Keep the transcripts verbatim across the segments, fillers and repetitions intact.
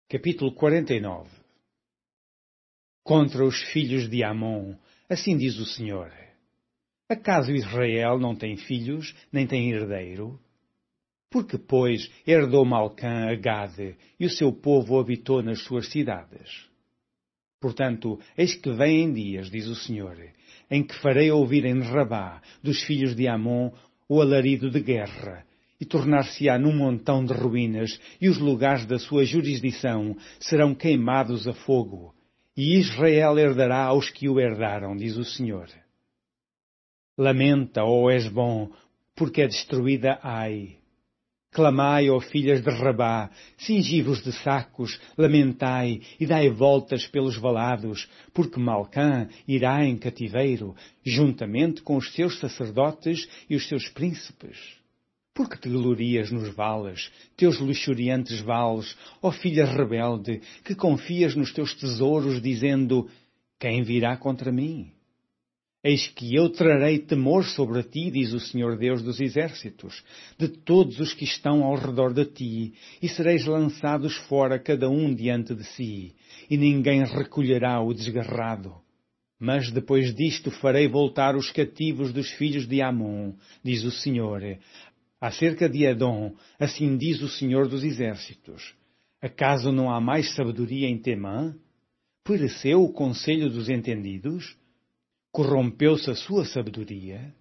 Capítulo quarenta e nove. Contra os filhos de Amon, assim diz o Senhor: acaso Israel não tem filhos, nem tem herdeiro? Porque, pois, herdou Malcã a Gade, e o seu povo habitou nas suas cidades. Portanto, eis que vêm dias, diz o Senhor, em que farei ouvir em Rabá, dos filhos de Amon, o alarido de guerra, e tornar-se-á num montão de ruínas, e os lugares da sua jurisdição serão queimados a fogo, e Israel herdará aos que o herdaram, diz o Senhor. Lamenta, ó Hesbom, porque é destruída Ai. Clamai, ó filhas de Rabá, cingi-vos de sacos, lamentai e dai voltas pelos valados, porque Malcã irá em cativeiro, juntamente com os seus sacerdotes e os seus príncipes. Porque te glorias nos vales, teus luxuriantes vales, ó filha rebelde, que confias nos teus tesouros, dizendo: quem virá contra mim? Eis que eu trarei temor sobre ti, diz o Senhor Deus dos exércitos, de todos os que estão ao redor de ti, e sereis lançados fora cada um diante de si, e ninguém recolherá o desgarrado. Mas depois disto farei voltar os cativos dos filhos de Amon, diz o Senhor. Acerca de Edom, assim diz o Senhor dos exércitos: acaso não há mais sabedoria em Temã? Pereceu o conselho dos entendidos? Corrompeu-se a sua sabedoria?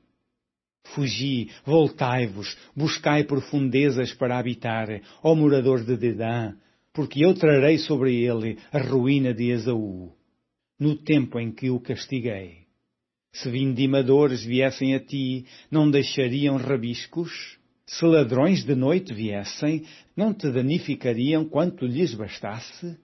Fugi, voltai-vos, buscai profundezas para habitar, ó morador de Dedã, porque eu trarei sobre ele a ruína de Esaú, no tempo em que o castiguei. Se vindimadores viessem a ti, não deixariam rabiscos? Se ladrões de noite viessem, não te danificariam quanto lhes bastasse?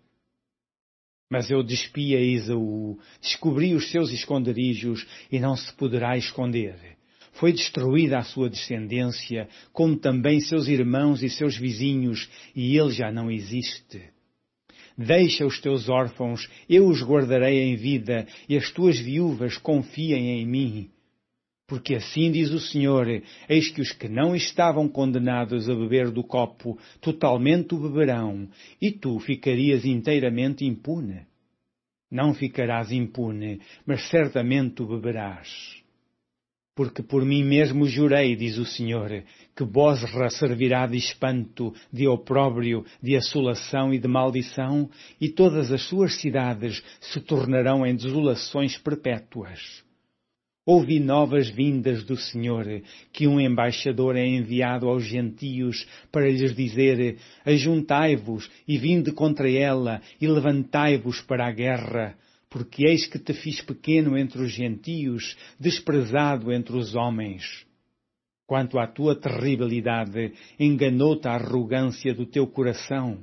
Mas eu despi a Esaú, descobri os seus esconderijos, e não se poderá esconder. Foi destruída a sua descendência, como também seus irmãos e seus vizinhos, e ele já não existe. Deixa os teus órfãos, eu os guardarei em vida, e as tuas viúvas confiem em mim. Porque assim diz o Senhor: eis que os que não estavam condenados a beber do copo, totalmente o beberão, e tu ficarias inteiramente impune. Não ficarás impune, mas certamente o beberás. Porque por mim mesmo jurei, diz o Senhor, que Bosra servirá de espanto, de opróbrio, de assolação e de maldição, e todas as suas cidades se tornarão em desolações perpétuas. Ouvi novas vindas do Senhor, que um embaixador é enviado aos gentios para lhes dizer: ajuntai-vos e vinde contra ela e levantai-vos para a guerra, porque eis que te fiz pequeno entre os gentios, desprezado entre os homens. Quanto à tua terribilidade, enganou-te a arrogância do teu coração.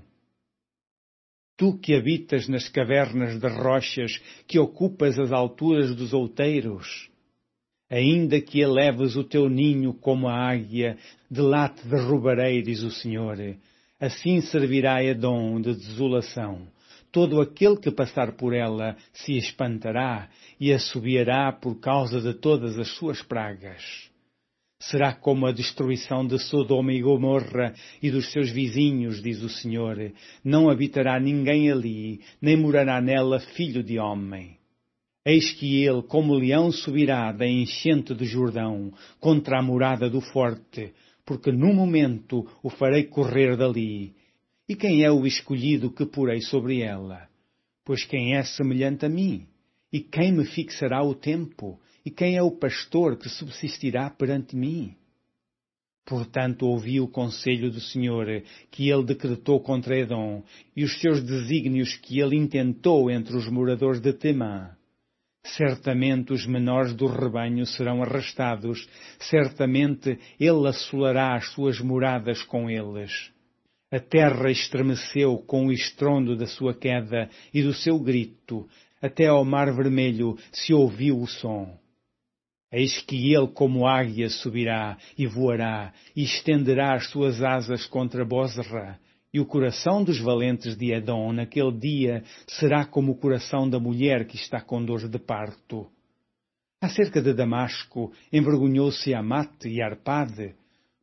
Tu que habitas nas cavernas das rochas, que ocupas as alturas dos outeiros, ainda que eleves o teu ninho como a águia, de lá te derrubarei, diz o Senhor. Assim servirá Edom de desolação. Todo aquele que passar por ela se espantará e assobiará por causa de todas as suas pragas. Será como a destruição de Sodoma e Gomorra e dos seus vizinhos, diz o Senhor. Não habitará ninguém ali, nem morará nela filho de homem. Eis que ele, como leão, subirá da enchente do Jordão, contra a morada do forte, porque no momento o farei correr dali. E quem é o escolhido que porei sobre ela? Pois quem é semelhante a mim? E quem me fixará o tempo? E quem é o pastor que subsistirá perante mim? Portanto, ouvi o conselho do Senhor, que ele decretou contra Edom, e os seus desígnios que ele intentou entre os moradores de Temã. Certamente os menores do rebanho serão arrastados, certamente ele assolará as suas moradas com eles. A terra estremeceu com o estrondo da sua queda e do seu grito, até ao mar vermelho se ouviu o som. Eis que ele como águia subirá e voará, e estenderá as suas asas contra Bosra. E o coração dos valentes de Edom naquele dia será como o coração da mulher que está com dor de parto. Acerca de Damasco, envergonhou-se Amate e Arpade,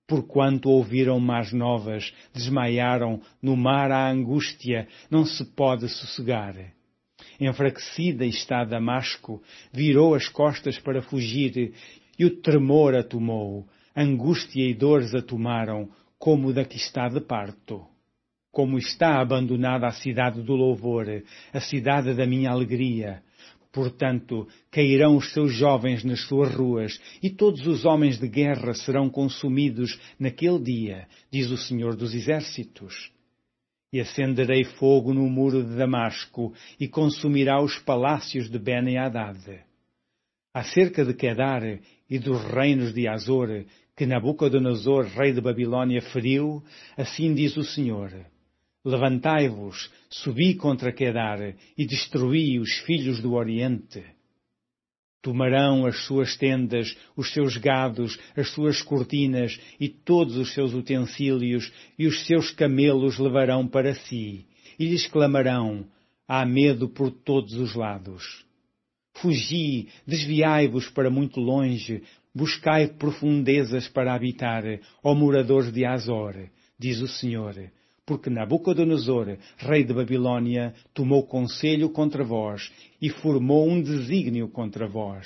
Porquanto ouviram más novas, desmaiaram, no mar há angústia, não se pode sossegar. Enfraquecida está Damasco, virou as costas para fugir, e o tremor a tomou, angústia e dores a tomaram, como da que está de parto. Como está abandonada a cidade do louvor, a cidade da minha alegria. Portanto, cairão os seus jovens nas suas ruas, e todos os homens de guerra serão consumidos naquele dia, diz o Senhor dos Exércitos. E acenderei fogo no muro de Damasco, e consumirá os palácios de Ben-Hadad. Acerca de Quedar e dos reinos de Azor, que Nabucodonosor, rei de Babilônia, feriu, assim diz o Senhor: levantai-vos, subi contra Quedar, e destruí os filhos do Oriente. Tomarão as suas tendas, os seus gados, as suas cortinas e todos os seus utensílios, e os seus camelos levarão para si, e lhes clamarão: há medo por todos os lados. Fugi, desviai-vos para muito longe, buscai profundezas para habitar, ó moradores de Azor, diz o Senhor, porque Nabucodonosor, rei de Babilônia, tomou conselho contra vós e formou um desígnio contra vós.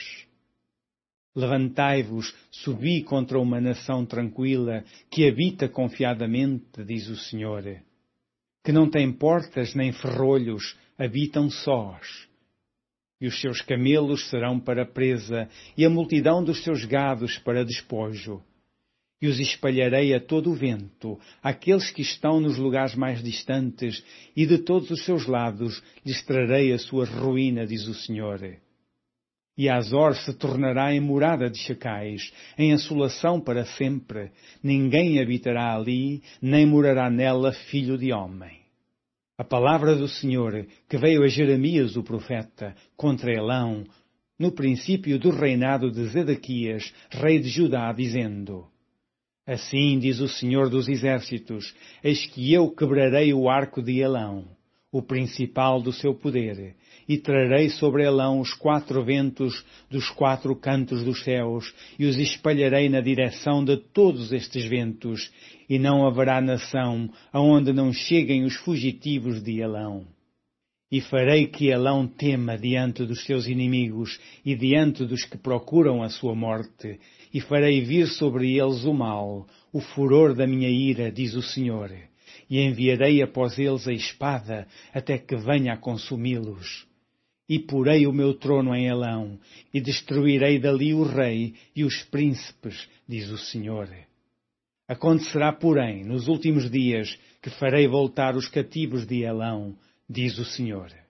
Levantai-vos, subi contra uma nação tranquila, que habita confiadamente, diz o Senhor, que não tem portas nem ferrolhos, habitam sós. E os seus camelos serão para presa, e a multidão dos seus gados para despojo. E os espalharei a todo o vento, àqueles que estão nos lugares mais distantes, e de todos os seus lados lhes trarei a sua ruína, diz o Senhor. E Azor se tornará em morada de chacais, em assolação para sempre. Ninguém habitará ali, nem morará nela filho de homem. A palavra do Senhor, que veio a Jeremias o profeta, contra Elão, no princípio do reinado de Zedequias, rei de Judá, dizendo: assim diz o Senhor dos Exércitos, eis que eu quebrarei o arco de Elão, o principal do seu poder, e trarei sobre Elão os quatro ventos dos quatro cantos dos céus, e os espalharei na direção de todos estes ventos, e não haverá nação aonde não cheguem os fugitivos de Elão. E farei que Elão tema diante dos seus inimigos e diante dos que procuram a sua morte, e farei vir sobre eles o mal, o furor da minha ira, diz o Senhor, e enviarei após eles a espada, até que venha a consumi-los. E porei o meu trono em Elão, e destruirei dali o rei e os príncipes, diz o Senhor. Acontecerá, porém, nos últimos dias, que farei voltar os cativos de Elão, diz o Senhor.